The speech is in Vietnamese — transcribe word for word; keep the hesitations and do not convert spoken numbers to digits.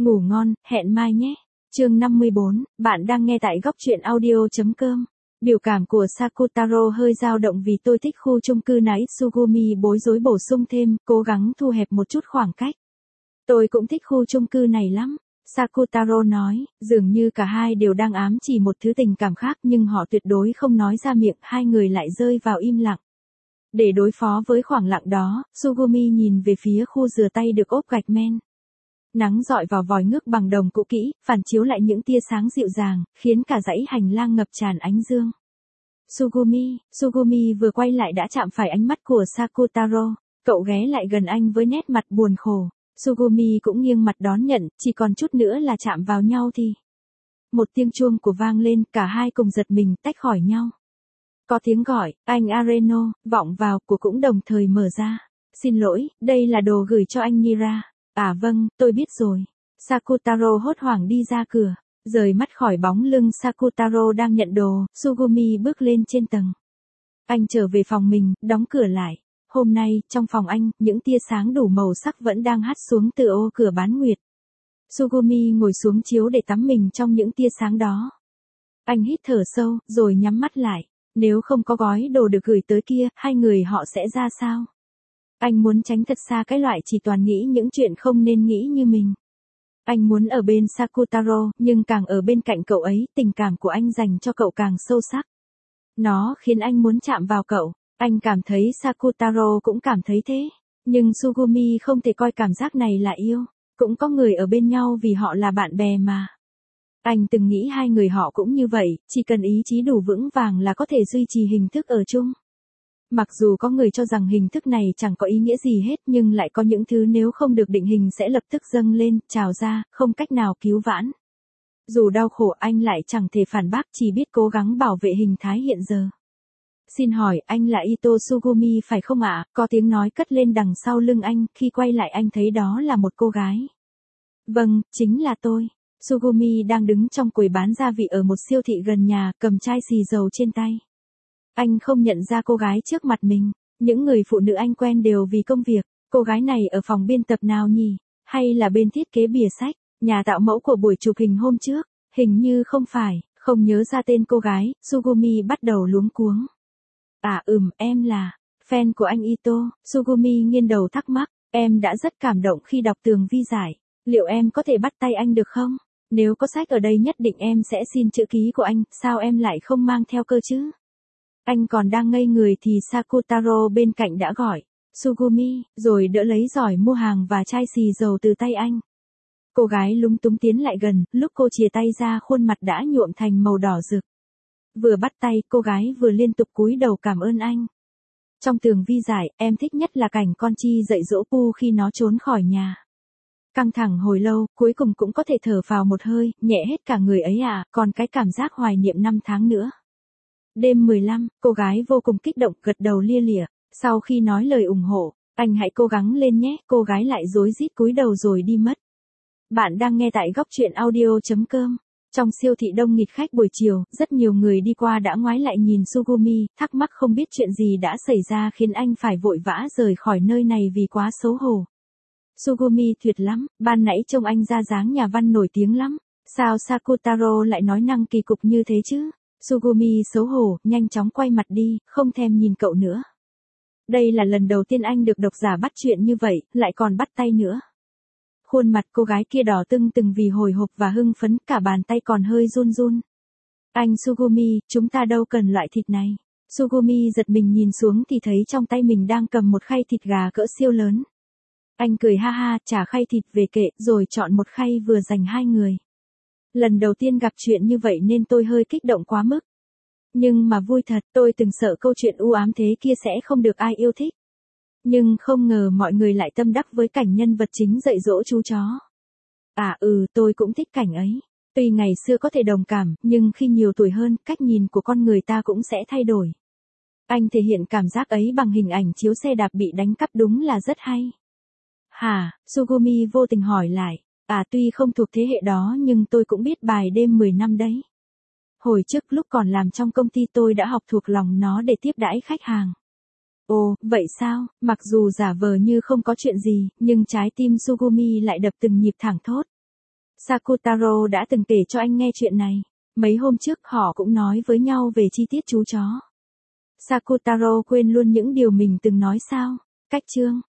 Ngủ ngon, hẹn mai nhé. Chương năm mươi bốn, bạn đang nghe tại góc truyện audio.com. Biểu cảm của Sakutaro hơi dao động vì tôi thích khu chung cư này. Tsugumi bối rối bổ sung thêm, cố gắng thu hẹp một chút khoảng cách. Tôi cũng thích khu chung cư này lắm. Sakutaro nói, dường như cả hai đều đang ám chỉ một thứ tình cảm khác nhưng họ tuyệt đối không nói ra miệng, hai người lại rơi vào im lặng. Để đối phó với khoảng lặng đó, Tsugumi nhìn về phía khu rửa tay được ốp gạch men. Nắng rọi vào vòi nước bằng đồng cũ kỹ, phản chiếu lại những tia sáng dịu dàng, khiến cả dãy hành lang ngập tràn ánh dương. Tsugumi, Tsugumi vừa quay lại đã chạm phải ánh mắt của Sakutaro. Cậu ghé lại gần anh với nét mặt buồn khổ. Tsugumi cũng nghiêng mặt đón nhận, chỉ còn chút nữa là chạm vào nhau thì. Một tiếng chuông của vang lên, cả hai cùng giật mình, tách khỏi nhau. Có tiếng gọi, anh Areno, vọng vào, của cũng đồng thời mở ra. Xin lỗi, đây là đồ gửi cho anh Nira. À vâng, tôi biết rồi. Sakutaro hốt hoảng đi ra cửa. Rời mắt khỏi bóng lưng Sakutaro đang nhận đồ, Tsugumi bước lên trên tầng. Anh trở về phòng mình, đóng cửa lại. Hôm nay, trong phòng anh, những tia sáng đủ màu sắc vẫn đang hắt xuống từ ô cửa bán nguyệt. Tsugumi ngồi xuống chiếu để tắm mình trong những tia sáng đó. Anh hít thở sâu, rồi nhắm mắt lại. Nếu không có gói đồ được gửi tới kia, hai người họ sẽ ra sao? Anh muốn tránh thật xa cái loại chỉ toàn nghĩ những chuyện không nên nghĩ như mình. Anh muốn ở bên Sakutaro, nhưng càng ở bên cạnh cậu ấy, tình cảm của anh dành cho cậu càng sâu sắc. Nó khiến anh muốn chạm vào cậu. Anh cảm thấy Sakutaro cũng cảm thấy thế. Nhưng Tsugumi không thể coi cảm giác này là yêu. Cũng có người ở bên nhau vì họ là bạn bè mà. Anh từng nghĩ hai người họ cũng như vậy, chỉ cần ý chí đủ vững vàng là có thể duy trì hình thức ở chung. Mặc dù có người cho rằng hình thức này chẳng có ý nghĩa gì hết nhưng lại có những thứ nếu không được định hình sẽ lập tức dâng lên, trào ra, không cách nào cứu vãn. Dù đau khổ anh lại chẳng thể phản bác, chỉ biết cố gắng bảo vệ hình thái hiện giờ. Xin hỏi, anh là Ito Tsugumi phải không ạ? Có tiếng nói cất lên đằng sau lưng anh, khi quay lại anh thấy đó là một cô gái. Vâng, chính là tôi. Tsugumi đang đứng trong quầy bán gia vị ở một siêu thị gần nhà, cầm chai xì dầu trên tay. Anh không nhận ra cô gái trước mặt mình. Những người phụ nữ anh quen đều vì công việc. Cô gái này ở phòng biên tập nào nhỉ? Hay là bên thiết kế bìa sách? Nhà tạo mẫu của buổi chụp hình hôm trước? Hình như không phải, không nhớ ra tên cô gái. Tsugumi bắt đầu luống cuống. À ừm, em là fan của anh Ito. Tsugumi nghiêng đầu thắc mắc. Em đã rất cảm động khi đọc tường vi giải. Liệu em có thể bắt tay anh được không? Nếu có sách ở đây nhất định em sẽ xin chữ ký của anh. Sao em lại không mang theo cơ chứ? Anh còn đang ngây người thì Sakutaro bên cạnh đã gọi. Tsugumi, rồi đỡ lấy giỏ mua hàng và chai xì dầu từ tay anh. Cô gái lúng túng tiến lại gần, lúc cô chìa tay ra khuôn mặt đã nhuộm thành màu đỏ rực. Vừa bắt tay, cô gái vừa liên tục cúi đầu cảm ơn anh. Trong tường vi giải, em thích nhất là cảnh con chi dạy dỗ Pu khi nó trốn khỏi nhà. Căng thẳng hồi lâu, cuối cùng cũng có thể thở vào một hơi, nhẹ hết cả người ấy à, còn cái cảm giác hoài niệm năm tháng nữa. Đêm mười lăm, cô gái vô cùng kích động, gật đầu lia lịa. Sau khi nói lời ủng hộ, anh hãy cố gắng lên nhé, cô gái lại rối rít cúi đầu rồi đi mất. Bạn đang nghe tại góc truyện audio.com. Trong siêu thị đông nghịt khách buổi chiều, rất nhiều người đi qua đã ngoái lại nhìn Tsugumi, thắc mắc không biết chuyện gì đã xảy ra khiến anh phải vội vã rời khỏi nơi này vì quá xấu hổ. Tsugumi tuyệt lắm, ban nãy trông anh ra dáng nhà văn nổi tiếng lắm. Sao Sakutaro lại nói năng kỳ cục như thế chứ? Tsugumi xấu hổ, nhanh chóng quay mặt đi, không thèm nhìn cậu nữa. Đây là lần đầu tiên anh được độc giả bắt chuyện như vậy, lại còn bắt tay nữa. Khuôn mặt cô gái kia đỏ tưng từng vì hồi hộp và hưng phấn, cả bàn tay còn hơi run run. Anh Tsugumi, chúng ta đâu cần loại thịt này. Tsugumi giật mình nhìn xuống thì thấy trong tay mình đang cầm một khay thịt gà cỡ siêu lớn. Anh cười ha ha, trả khay thịt về kệ, rồi chọn một khay vừa dành hai người. Lần đầu tiên gặp chuyện như vậy nên tôi hơi kích động quá mức. Nhưng mà vui thật, tôi từng sợ câu chuyện u ám thế kia sẽ không được ai yêu thích. Nhưng không ngờ mọi người lại tâm đắc với cảnh nhân vật chính dạy dỗ chú chó. À ừ, tôi cũng thích cảnh ấy. Tuy ngày xưa có thể đồng cảm, nhưng khi nhiều tuổi hơn, cách nhìn của con người ta cũng sẽ thay đổi. Anh thể hiện cảm giác ấy bằng hình ảnh chiếu xe đạp bị đánh cắp, đúng là rất hay. Hả? Tsugumi vô tình hỏi lại. À tuy không thuộc thế hệ đó nhưng tôi cũng biết bài đêm mười năm đấy. Hồi trước lúc còn làm trong công ty tôi đã học thuộc lòng nó để tiếp đãi khách hàng. Ồ, vậy sao? Mặc dù giả vờ như không có chuyện gì, nhưng trái tim Tsugumi lại đập từng nhịp thẳng thốt. Sakutaro đã từng kể cho anh nghe chuyện này. Mấy hôm trước họ cũng nói với nhau về chi tiết chú chó. Sakutaro quên luôn những điều mình từng nói sao? Cách chương